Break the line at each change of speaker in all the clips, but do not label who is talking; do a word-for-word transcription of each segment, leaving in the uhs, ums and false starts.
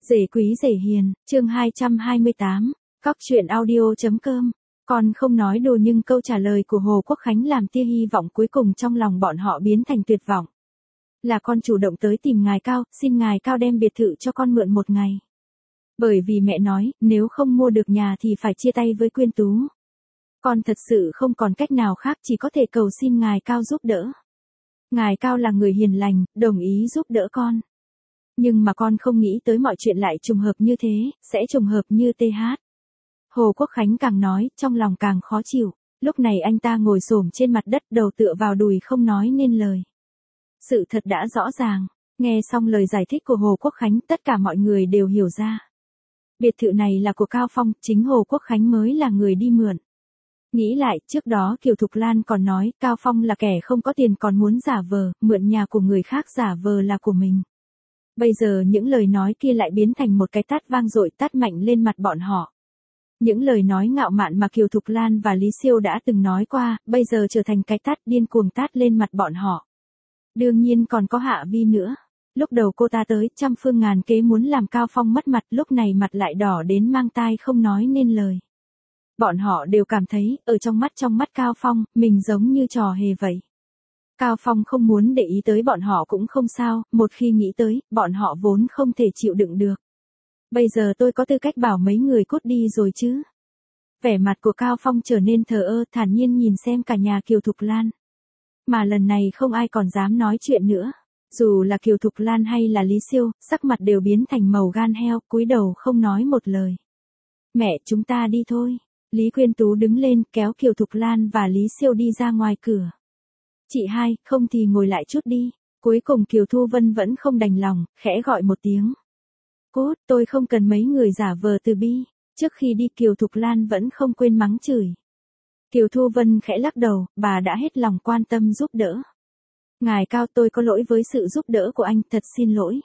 Rể quý rể hiền, chương hai trăm hai mươi tám, Cóc truyện audio.com. Con không nói đồ nhưng câu trả lời của Hồ Quốc Khánh làm tia hy vọng cuối cùng trong lòng bọn họ biến thành tuyệt vọng. Là con chủ động tới tìm ngài Cao, xin ngài Cao đem biệt thự cho con mượn một ngày. Bởi vì mẹ nói, nếu không mua được nhà thì phải chia tay với Quyên Tú. Con thật sự không còn cách nào khác, chỉ có thể cầu xin ngài Cao giúp đỡ. Ngài Cao là người hiền lành, đồng ý giúp đỡ con. Nhưng mà con không nghĩ tới mọi chuyện lại trùng hợp như thế, sẽ trùng hợp như tê hát. Hồ Quốc Khánh càng nói, trong lòng càng khó chịu. Lúc này anh ta ngồi xổm trên mặt đất, đầu tựa vào đùi không nói nên lời. Sự thật đã rõ ràng. Nghe xong lời giải thích của Hồ Quốc Khánh, tất cả mọi người đều hiểu ra. Biệt thự này là của Cao Phong, chính Hồ Quốc Khánh mới là người đi mượn. Nghĩ lại, trước đó Kiều Thục Lan còn nói, Cao Phong là kẻ không có tiền còn muốn giả vờ, mượn nhà của người khác giả vờ là của mình. Bây giờ những lời nói kia lại biến thành một cái tát vang dội, tát mạnh lên mặt bọn họ. Những lời nói ngạo mạn mà Kiều Thục Lan và Lý Siêu đã từng nói qua, bây giờ trở thành cái tát điên cuồng tát lên mặt bọn họ. Đương nhiên còn có Hạ Vi nữa. Lúc đầu cô ta tới, trăm phương ngàn kế muốn làm Cao Phong mất mặt, lúc này mặt lại đỏ đến mang tai không nói nên lời. Bọn họ đều cảm thấy, ở trong mắt trong mắt Cao Phong, mình giống như trò hề vậy. Cao Phong không muốn để ý tới bọn họ cũng không sao, một khi nghĩ tới, bọn họ vốn không thể chịu đựng được. Bây giờ tôi có tư cách bảo mấy người cút đi rồi chứ. Vẻ mặt của Cao Phong trở nên thờ ơ, thản nhiên nhìn xem cả nhà Kiều Thục Lan. Mà lần này không ai còn dám nói chuyện nữa. Dù là Kiều Thục Lan hay là Lý Siêu, sắc mặt đều biến thành màu gan heo, cúi đầu không nói một lời. Mẹ, chúng ta đi thôi. Lý Quyên Tú đứng lên, kéo Kiều Thục Lan và Lý Siêu đi ra ngoài cửa. Chị hai, không thì ngồi lại chút đi. Cuối cùng Kiều Thu Vân vẫn không đành lòng, khẽ gọi một tiếng. Cốt, tôi không cần mấy người giả vờ từ bi. Trước khi đi Kiều Thục Lan vẫn không quên mắng chửi. Kiều Thu Vân khẽ lắc đầu, bà đã hết lòng quan tâm giúp đỡ. Ngài Cao, tôi có lỗi với sự giúp đỡ của anh, thật xin lỗi.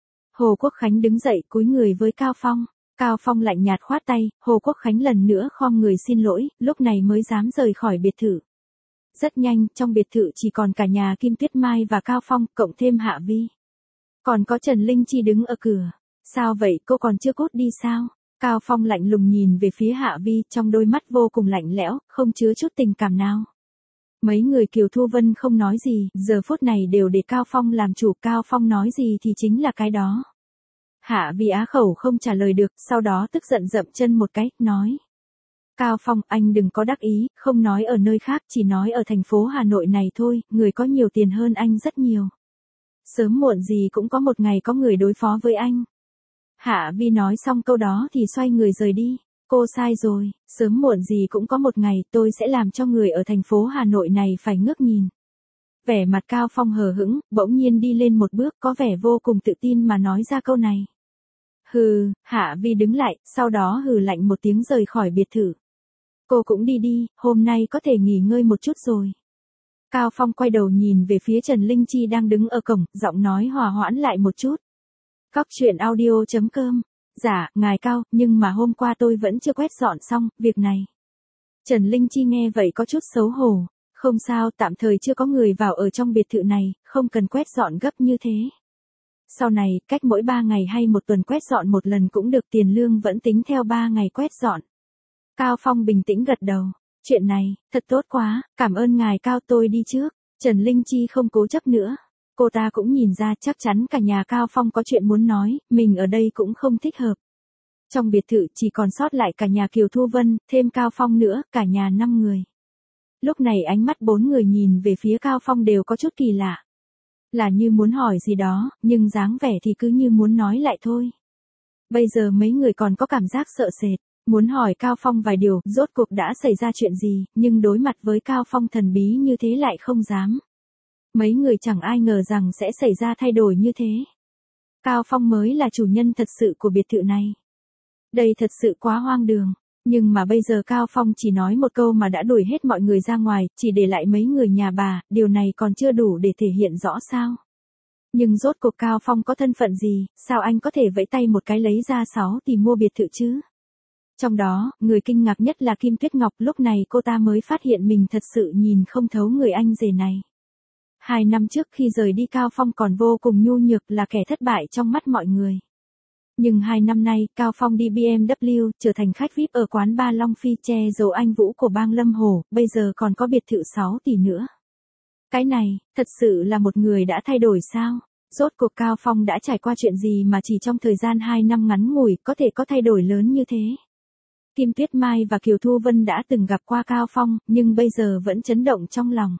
Hồ Quốc Khánh đứng dậy cúi người với Cao Phong. Cao Phong lạnh nhạt khoát tay, Hồ Quốc Khánh lần nữa khom người xin lỗi, lúc này mới dám rời khỏi biệt thự. Rất nhanh, trong biệt thự chỉ còn cả nhà Kim Tuyết Mai và Cao Phong, cộng thêm Hạ Vi. Còn có Trần Linh Chi đứng ở cửa. Sao vậy, cô còn chưa cút đi sao? Cao Phong lạnh lùng nhìn về phía Hạ Vi, trong đôi mắt vô cùng lạnh lẽo, không chứa chút tình cảm nào. Mấy người Kiều Thu Vân không nói gì, giờ phút này đều để Cao Phong làm chủ, Cao Phong nói gì thì chính là cái đó. Hạ Vi á khẩu không trả lời được, sau đó tức giận dậm chân một cái, nói. Cao Phong, anh đừng có đắc ý, không nói ở nơi khác, chỉ nói ở thành phố Hà Nội này thôi, người có nhiều tiền hơn anh rất nhiều. Sớm muộn gì cũng có một ngày có người đối phó với anh. Hạ Vi nói xong câu đó thì xoay người rời đi. Cô sai rồi, sớm muộn gì cũng có một ngày tôi sẽ làm cho người ở thành phố Hà Nội này phải ngước nhìn. Vẻ mặt Cao Phong hờ hững, bỗng nhiên đi lên một bước, có vẻ vô cùng tự tin mà nói ra câu này. Hừ, Hạ Vi đứng lại, sau đó hừ lạnh một tiếng rời khỏi biệt thự. Cô cũng đi đi, hôm nay có thể nghỉ ngơi một chút rồi. Cao Phong quay đầu nhìn về phía Trần Linh Chi đang đứng ở cổng, giọng nói hòa hoãn lại một chút. Cóc truyện audio.com. Dạ, ngài Cao, nhưng mà hôm qua tôi vẫn chưa quét dọn xong, việc này. Trần Linh Chi nghe vậy có chút xấu hổ. Không sao, tạm thời chưa có người vào ở trong biệt thự này, không cần quét dọn gấp như thế. Sau này, cách mỗi ba ngày hay một tuần quét dọn một lần cũng được, tiền lương vẫn tính theo ba ngày quét dọn. Cao Phong bình tĩnh gật đầu. Chuyện này, thật tốt quá, cảm ơn ngài Cao, tôi đi trước. Trần Linh Chi không cố chấp nữa. Cô ta cũng nhìn ra chắc chắn cả nhà Cao Phong có chuyện muốn nói, mình ở đây cũng không thích hợp. Trong biệt thự chỉ còn sót lại cả nhà Kiều Thu Vân, thêm Cao Phong nữa, cả nhà năm người. Lúc này ánh mắt bốn người nhìn về phía Cao Phong đều có chút kỳ lạ. Là như muốn hỏi gì đó, nhưng dáng vẻ thì cứ như muốn nói lại thôi. Bây giờ mấy người còn có cảm giác sợ sệt, muốn hỏi Cao Phong vài điều, rốt cuộc đã xảy ra chuyện gì, nhưng đối mặt với Cao Phong thần bí như thế lại không dám. Mấy người chẳng ai ngờ rằng sẽ xảy ra thay đổi như thế. Cao Phong mới là chủ nhân thật sự của biệt thự này. Đây thật sự quá hoang đường. Nhưng mà bây giờ Cao Phong chỉ nói một câu mà đã đuổi hết mọi người ra ngoài, chỉ để lại mấy người nhà bà, điều này còn chưa đủ để thể hiện rõ sao. Nhưng rốt cuộc Cao Phong có thân phận gì, sao anh có thể vẫy tay một cái lấy ra sáu tỷ mua biệt thự chứ? Trong đó, người kinh ngạc nhất là Kim Tuyết Ngọc, lúc này cô ta mới phát hiện mình thật sự nhìn không thấu người anh rể này. Hai năm trước khi rời đi Cao Phong còn vô cùng nhu nhược, là kẻ thất bại trong mắt mọi người. Nhưng hai năm nay, Cao Phong đi bê em vê, trở thành khách vi ai pi ở quán bar Long Phi che giấu anh Vũ của bang Lâm Hồ, bây giờ còn có biệt thự sáu tỷ nữa. Cái này, thật sự là một người đã thay đổi sao? Rốt cuộc Cao Phong đã trải qua chuyện gì mà chỉ trong thời gian hai năm ngắn ngủi có thể có thay đổi lớn như thế? Kim Tuyết Mai và Kiều Thu Vân đã từng gặp qua Cao Phong, nhưng bây giờ vẫn chấn động trong lòng.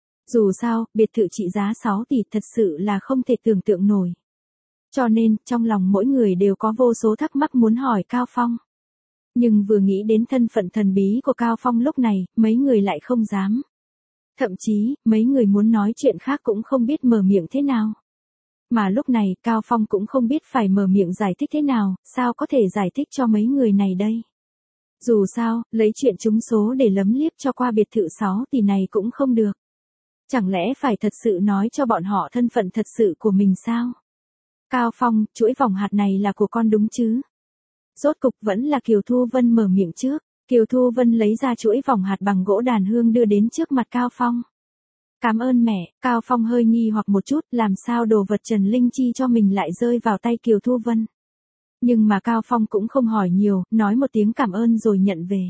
Dù sao, biệt thự trị giá sáu tỷ thật sự là không thể tưởng tượng nổi. Cho nên, trong lòng mỗi người đều có vô số thắc mắc muốn hỏi Cao Phong. Nhưng vừa nghĩ đến thân phận thần bí của Cao Phong lúc này, mấy người lại không dám. Thậm chí, mấy người muốn nói chuyện khác cũng không biết mở miệng thế nào. Mà lúc này, Cao Phong cũng không biết phải mở miệng giải thích thế nào, sao có thể giải thích cho mấy người này đây. Dù sao, lấy chuyện trúng số để lấm liếp cho qua biệt thự sáu tỷ này cũng không được. Chẳng lẽ phải thật sự nói cho bọn họ thân phận thật sự của mình sao? Cao Phong, chuỗi vòng hạt này là của con đúng chứ? Rốt cục vẫn là Kiều Thu Vân mở miệng trước. Kiều Thu Vân lấy ra chuỗi vòng hạt bằng gỗ đàn hương đưa đến trước mặt Cao Phong. Cảm ơn mẹ, Cao Phong hơi nghi hoặc một chút, làm sao đồ vật Trần Linh Chi cho mình lại rơi vào tay Kiều Thu Vân. Nhưng mà Cao Phong cũng không hỏi nhiều, nói một tiếng cảm ơn rồi nhận về.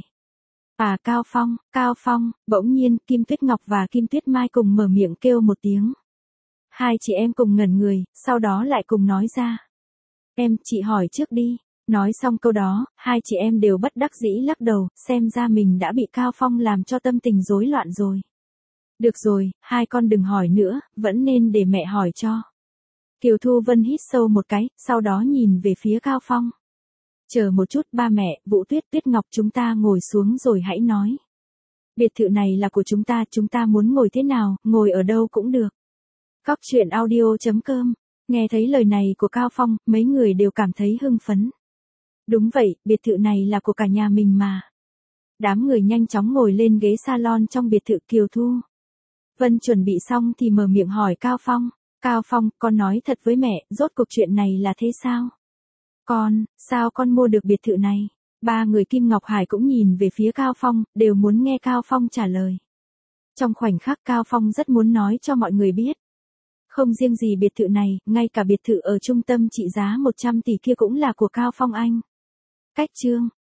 À Cao Phong, Cao Phong, bỗng nhiên, Kim Tuyết Ngọc và Kim Tuyết Mai cùng mở miệng kêu một tiếng. Hai chị em cùng ngẩn người, sau đó lại cùng nói ra. Em, chị hỏi trước đi. Nói xong câu đó, hai chị em đều bất đắc dĩ lắc đầu, xem ra mình đã bị Cao Phong làm cho tâm tình rối loạn rồi. Được rồi, hai con đừng hỏi nữa, vẫn nên để mẹ hỏi cho. Kiều Thu Vân hít sâu một cái, sau đó nhìn về phía Cao Phong. Chờ một chút ba mẹ, Vũ Tuyết, Tuyết Ngọc chúng ta ngồi xuống rồi hãy nói. Biệt thự này là của chúng ta, chúng ta muốn ngồi thế nào, ngồi ở đâu cũng được. Cóc truyện audio chấm com, nghe thấy lời này của Cao Phong, mấy người đều cảm thấy hưng phấn. Đúng vậy, biệt thự này là của cả nhà mình mà. Đám người nhanh chóng ngồi lên ghế salon trong biệt thự. Kiều Thu Vân chuẩn bị xong thì mở miệng hỏi Cao Phong. Cao Phong, con nói thật với mẹ, rốt cuộc chuyện này là thế sao? Con, sao con mua được biệt thự này? Ba người Kim Ngọc Hải cũng nhìn về phía Cao Phong, đều muốn nghe Cao Phong trả lời. Trong khoảnh khắc Cao Phong rất muốn nói cho mọi người biết. Không riêng gì biệt thự này, ngay cả biệt thự ở trung tâm trị giá một trăm tỷ kia cũng là của Cao Phong anh. Cách chương